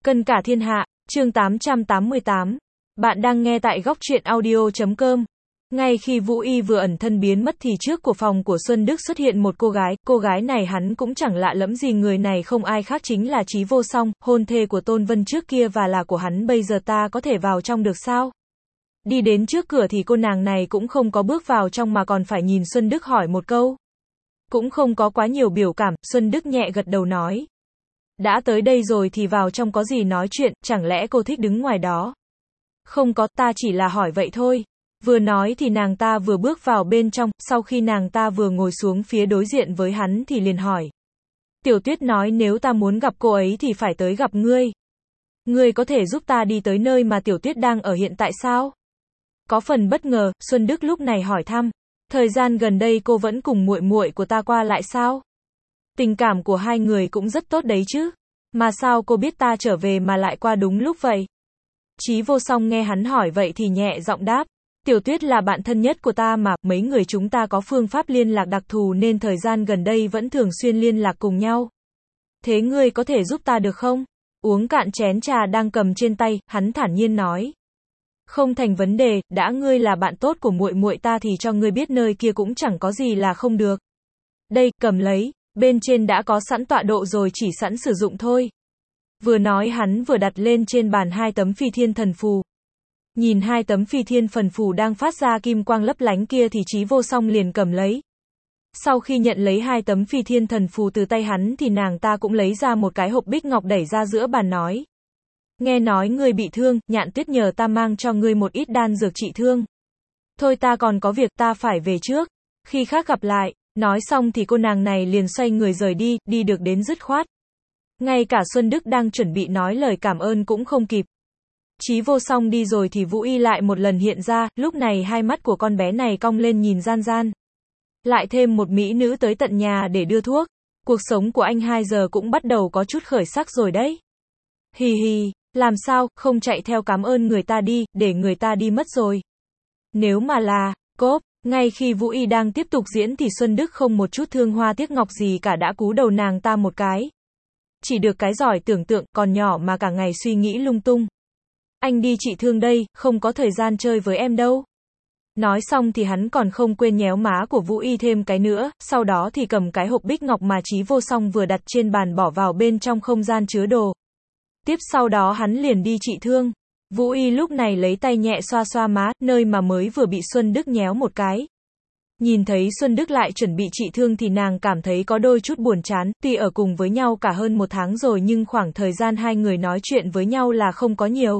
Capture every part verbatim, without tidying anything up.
Cân cả thiên hạ, chương tám trăm tám mươi tám. Bạn đang nghe tại góc truyện audio chấm com. Ngay khi Vũ Y vừa ẩn thân biến mất thì trước của phòng của Xuân Đức xuất hiện một cô gái, cô gái này hắn cũng chẳng lạ lẫm gì, người này không ai khác chính là Chí Vô Song, hôn thê của Tôn Vân trước kia và là của hắn, bây giờ ta có thể vào trong được sao? Đi đến trước cửa thì cô nàng này cũng không có bước vào trong mà còn phải nhìn Xuân Đức hỏi một câu. Cũng không có quá nhiều biểu cảm, Xuân Đức nhẹ gật đầu nói. Đã tới đây rồi thì vào trong, có gì nói chuyện, chẳng lẽ cô thích đứng ngoài đó? Không có, ta chỉ là hỏi vậy thôi. Vừa nói thì nàng ta vừa bước vào bên trong, sau khi nàng ta vừa ngồi xuống phía đối diện với hắn thì liền hỏi. Tiểu Tuyết nói nếu ta muốn gặp cô ấy thì phải tới gặp ngươi. Ngươi có thể giúp ta đi tới nơi mà Tiểu Tuyết đang ở hiện tại sao? Có phần bất ngờ, Xuân Đức lúc này hỏi thăm. Thời gian gần đây cô vẫn cùng muội muội của ta qua lại sao? Tình cảm của hai người cũng rất tốt đấy chứ. Mà sao cô biết ta trở về mà lại qua đúng lúc vậy? Chí Vô Song nghe hắn hỏi vậy thì nhẹ giọng đáp. Tiểu Tuyết là bạn thân nhất của ta mà, mấy người chúng ta có phương pháp liên lạc đặc thù nên thời gian gần đây vẫn thường xuyên liên lạc cùng nhau. Thế ngươi có thể giúp ta được không? Uống cạn chén trà đang cầm trên tay, hắn thản nhiên nói. Không thành vấn đề, đã ngươi là bạn tốt của muội muội ta thì cho ngươi biết nơi kia cũng chẳng có gì là không được. Đây, cầm lấy, bên trên đã có sẵn tọa độ rồi, chỉ sẵn sử dụng thôi. Vừa nói hắn vừa đặt lên trên bàn hai tấm phi thiên thần phù. Nhìn hai tấm phi thiên thần phù đang phát ra kim quang lấp lánh kia thì Chí Vô Song liền cầm lấy. Sau khi nhận lấy hai tấm phi thiên thần phù từ tay hắn thì nàng ta cũng lấy ra một cái hộp bích ngọc đẩy ra giữa bàn nói. Nghe nói ngươi bị thương, Nhạn Tuyết nhờ ta mang cho ngươi một ít đan dược trị thương. Thôi ta còn có việc, ta phải về trước. Khi khác gặp lại. Nói xong thì cô nàng này liền xoay người rời đi, đi được đến dứt khoát. Ngay cả Xuân Đức đang chuẩn bị nói lời cảm ơn cũng không kịp. Chí Vô Song đi rồi thì Vũ Y lại một lần hiện ra, lúc này hai mắt của con bé này cong lên nhìn gian gian. Lại thêm một mỹ nữ tới tận nhà để đưa thuốc. Cuộc sống của anh hai giờ cũng bắt đầu có chút khởi sắc rồi đấy. Hì hì, làm sao, không chạy theo cảm ơn người ta đi, để người ta đi mất rồi. Nếu mà là, cốp. Ngay khi Vũ Y đang tiếp tục diễn thì Xuân Đức không một chút thương hoa tiếc ngọc gì cả đã cú đầu nàng ta một cái. Chỉ được cái giỏi tưởng tượng, còn nhỏ mà cả ngày suy nghĩ lung tung. Anh đi trị thương đây, không có thời gian chơi với em đâu. Nói xong thì hắn còn không quên nhéo má của Vũ Y thêm cái nữa, sau đó thì cầm cái hộp bích ngọc mà Chí Vô Song vừa đặt trên bàn bỏ vào bên trong không gian chứa đồ. Tiếp sau đó hắn liền đi trị thương. Vũ Y lúc này lấy tay nhẹ xoa xoa má, nơi mà mới vừa bị Xuân Đức nhéo một cái. Nhìn thấy Xuân Đức lại chuẩn bị trị thương thì nàng cảm thấy có đôi chút buồn chán, tuy ở cùng với nhau cả hơn một tháng rồi nhưng khoảng thời gian hai người nói chuyện với nhau là không có nhiều.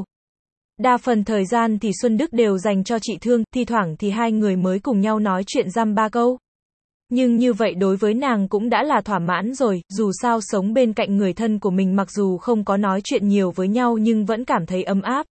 Đa phần thời gian thì Xuân Đức đều dành cho trị thương, thi thoảng thì hai người mới cùng nhau nói chuyện dăm ba câu. Nhưng như vậy đối với nàng cũng đã là thỏa mãn rồi, dù sao sống bên cạnh người thân của mình mặc dù không có nói chuyện nhiều với nhau nhưng vẫn cảm thấy ấm áp.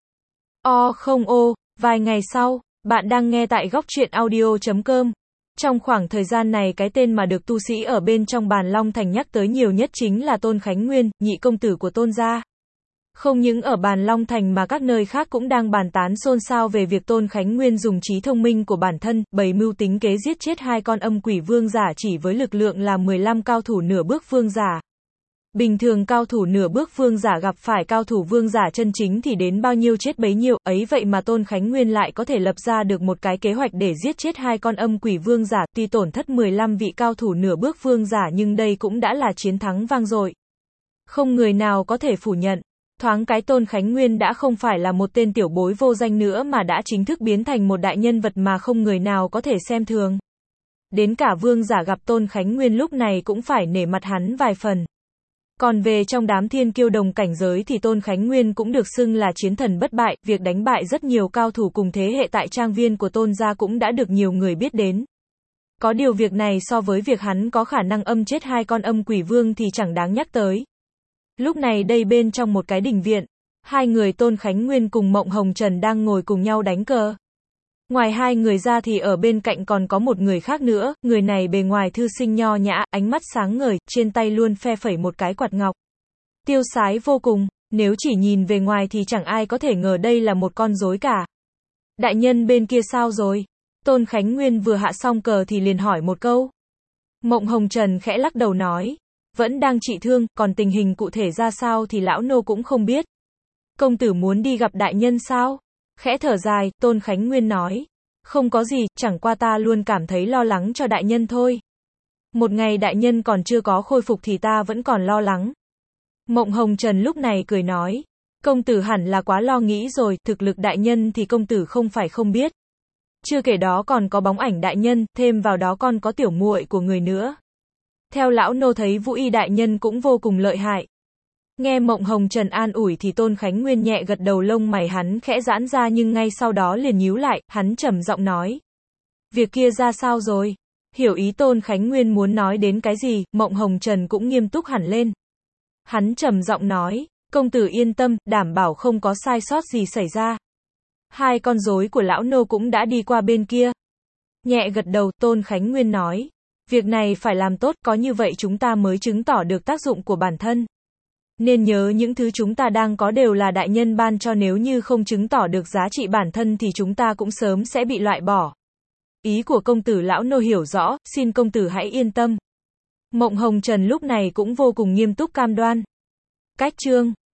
O không ô, vài ngày sau, bạn đang nghe tại góc truyện audio chấm com. Trong khoảng thời gian này cái tên mà được tu sĩ ở bên trong Bàn Long Thành nhắc tới nhiều nhất chính là Tôn Khánh Nguyên, nhị công tử của Tôn gia. Không những ở Bàn Long Thành mà các nơi khác cũng đang bàn tán xôn xao về việc Tôn Khánh Nguyên dùng trí thông minh của bản thân, bày mưu tính kế giết chết hai con âm quỷ vương giả chỉ với lực lượng là mười lăm cao thủ nửa bước vương giả. Bình thường cao thủ nửa bước vương giả gặp phải cao thủ vương giả chân chính thì đến bao nhiêu chết bấy nhiêu, ấy vậy mà Tôn Khánh Nguyên lại có thể lập ra được một cái kế hoạch để giết chết hai con âm quỷ vương giả, tuy tổn thất mười lăm vị cao thủ nửa bước vương giả nhưng đây cũng đã là chiến thắng vang dội. Không người nào có thể phủ nhận, thoáng cái Tôn Khánh Nguyên đã không phải là một tên tiểu bối vô danh nữa mà đã chính thức biến thành một đại nhân vật mà không người nào có thể xem thường. Đến cả vương giả gặp Tôn Khánh Nguyên lúc này cũng phải nể mặt hắn vài phần. Còn về trong đám thiên kiêu đồng cảnh giới thì Tôn Khánh Nguyên cũng được xưng là chiến thần bất bại, việc đánh bại rất nhiều cao thủ cùng thế hệ tại trang viên của Tôn gia cũng đã được nhiều người biết đến. Có điều việc này so với việc hắn có khả năng âm chết hai con âm quỷ vương thì chẳng đáng nhắc tới. Lúc này đây bên trong một cái đình viện, hai người Tôn Khánh Nguyên cùng Mộng Hồng Trần đang ngồi cùng nhau đánh cờ. Ngoài hai người ra thì ở bên cạnh còn có một người khác nữa, người này bề ngoài thư sinh nho nhã, ánh mắt sáng ngời, trên tay luôn phe phẩy một cái quạt ngọc. Tiêu sái vô cùng, nếu chỉ nhìn về ngoài thì chẳng ai có thể ngờ đây là một con rối cả. Đại nhân bên kia sao rồi? Tôn Khánh Nguyên vừa hạ xong cờ thì liền hỏi một câu. Mộng Hồng Trần khẽ lắc đầu nói. Vẫn đang trị thương, còn tình hình cụ thể ra sao thì lão nô cũng không biết. Công tử muốn đi gặp đại nhân sao? Khẽ thở dài, Tôn Khánh Nguyên nói. Không có gì, chẳng qua ta luôn cảm thấy lo lắng cho đại nhân thôi. Một ngày đại nhân còn chưa có khôi phục thì ta vẫn còn lo lắng. Mộng Hồng Trần lúc này cười nói. Công tử hẳn là quá lo nghĩ rồi, thực lực đại nhân thì công tử không phải không biết. Chưa kể đó còn có bóng ảnh đại nhân, thêm vào đó còn có tiểu muội của người nữa. Theo lão nô thấy Vũ Y đại nhân cũng vô cùng lợi hại. Nghe Mộng Hồng Trần an ủi thì Tôn Khánh Nguyên nhẹ gật đầu, lông mày hắn khẽ giãn ra nhưng ngay sau đó liền nhíu lại, hắn trầm giọng nói. Việc kia ra sao rồi? Hiểu ý Tôn Khánh Nguyên muốn nói đến cái gì, Mộng Hồng Trần cũng nghiêm túc hẳn lên. Hắn trầm giọng nói, công tử yên tâm, đảm bảo không có sai sót gì xảy ra. Hai con rối của lão nô cũng đã đi qua bên kia. Nhẹ gật đầu, Tôn Khánh Nguyên nói. Việc này phải làm tốt, có như vậy chúng ta mới chứng tỏ được tác dụng của bản thân. Nên nhớ những thứ chúng ta đang có đều là đại nhân ban cho, nếu như không chứng tỏ được giá trị bản thân thì chúng ta cũng sớm sẽ bị loại bỏ. Ý của công tử lão nô hiểu rõ, xin công tử hãy yên tâm. Mộng Hồng Trần lúc này cũng vô cùng nghiêm túc cam đoan. Cách chương